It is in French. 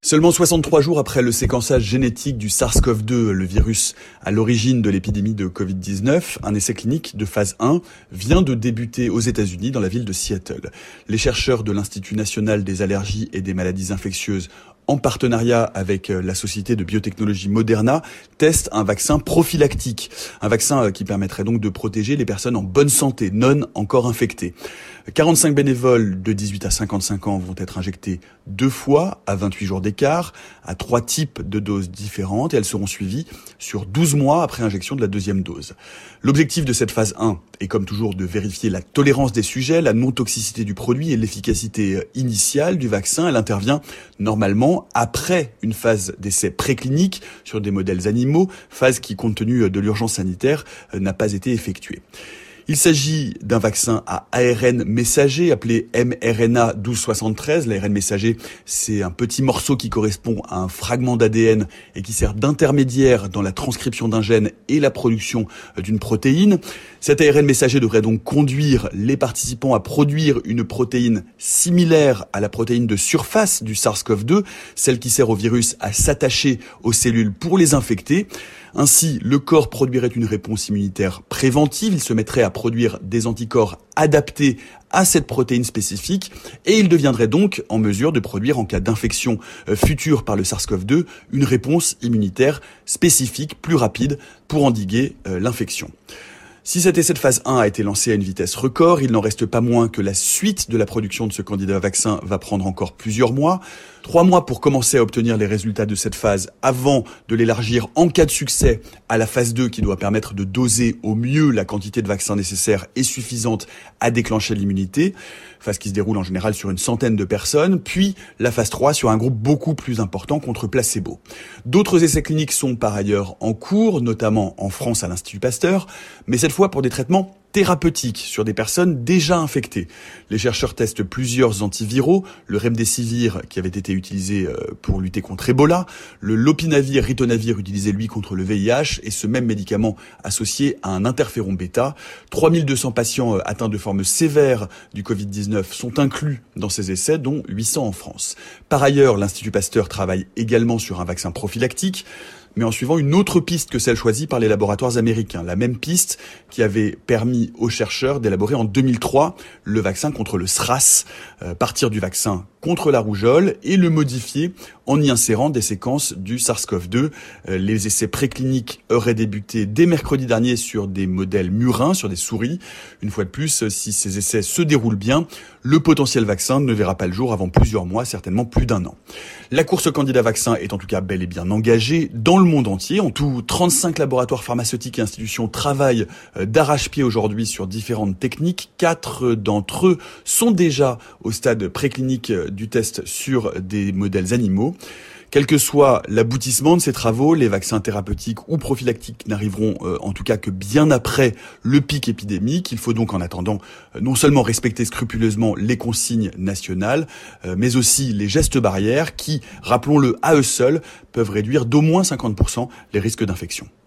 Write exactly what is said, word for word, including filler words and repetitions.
Seulement soixante-trois jours après le séquençage génétique du SARS-CoV deux, le virus à l'origine de l'épidémie de covid dix-neuf, un essai clinique de phase un vient de débuter aux États-Unis dans la ville de Seattle. Les chercheurs de l'Institut national des allergies et des maladies infectieuses, en partenariat avec la société de biotechnologie Moderna, testent un vaccin prophylactique. Un vaccin qui permettrait donc de protéger les personnes en bonne santé, non encore infectées. quarante-cinq bénévoles de dix-huit à cinquante-cinq ans vont être injectés deux fois à vingt-huit jours d'écart, à trois types de doses différentes, et elles seront suivies sur douze mois après injection de la deuxième dose. L'objectif de cette phase un est comme toujours de vérifier la tolérance des sujets, la non-toxicité du produit et l'efficacité initiale du vaccin. Elle intervient normalement après une phase d'essai préclinique sur des modèles animaux, phase qui, compte tenu de l'urgence sanitaire, n'a pas été effectuée. Il s'agit d'un vaccin à A R N messager appelé M R N A douze soixante-treize. L'A R N messager, c'est un petit morceau qui correspond à un fragment d'A D N et qui sert d'intermédiaire dans la transcription d'un gène et la production d'une protéine. Cet A R N messager devrait donc conduire les participants à produire une protéine similaire à la protéine de surface du SARS-CoV deux, celle qui sert au virus à s'attacher aux cellules pour les infecter. Ainsi, le corps produirait une réponse immunitaire préventive, il se mettrait à produire des anticorps adaptés à cette protéine spécifique et il deviendrait donc en mesure de produire en cas d'infection future par le SARS-CoV deux une réponse immunitaire spécifique plus rapide pour endiguer l'infection. Si cet essai de phase un a été lancé à une vitesse record, il n'en reste pas moins que la suite de la production de ce candidat vaccin va prendre encore plusieurs mois. Trois mois pour commencer à obtenir les résultats de cette phase avant de l'élargir en cas de succès à la phase deux qui doit permettre de doser au mieux la quantité de vaccins nécessaire et suffisante à déclencher l'immunité. Phase qui se déroule en général sur une centaine de personnes. Puis la phase trois sur un groupe beaucoup plus important contre placebo. D'autres essais cliniques sont par ailleurs en cours, notamment en France à l'Institut Pasteur, mais cette fois pour des traitements thérapeutiques sur des personnes déjà infectées. Les chercheurs testent plusieurs antiviraux, le remdesivir qui avait été utilisé pour lutter contre Ebola, le lopinavir, ritonavir utilisé lui contre le V I H et ce même médicament associé à un interféron bêta. trois mille deux cents patients atteints de formes sévères du covid dix-neuf sont inclus dans ces essais, dont huit cents en France. Par ailleurs, l'Institut Pasteur travaille également sur un vaccin prophylactique, mais en suivant une autre piste que celle choisie par les laboratoires américains. La même piste qui avait permis aux chercheurs d'élaborer en deux mille trois le vaccin contre le SRAS, euh, partir du vaccin contre la rougeole et le modifier en y insérant des séquences du SARS-CoV deux. Euh, les essais précliniques auraient débuté dès mercredi dernier sur des modèles murins, sur des souris. Une fois de plus, si ces essais se déroulent bien, le potentiel vaccin ne verra pas le jour avant plusieurs mois, certainement plus d'un an. La course au candidat vaccin est en tout cas bel et bien engagée dans le monde entier. En tout, trente-cinq laboratoires pharmaceutiques et institutions travaillent d'arrache-pied aujourd'hui sur différentes techniques. Quatre d'entre eux sont déjà au stade préclinique du test sur des modèles animaux. Quel que soit l'aboutissement de ces travaux, les vaccins thérapeutiques ou prophylactiques n'arriveront euh, en tout cas que bien après le pic épidémique. Il faut donc en attendant euh, non seulement respecter scrupuleusement les consignes nationales, euh, mais aussi les gestes barrières qui, rappelons-le à eux seuls, peuvent réduire d'au moins cinquante pour cent les risques d'infection.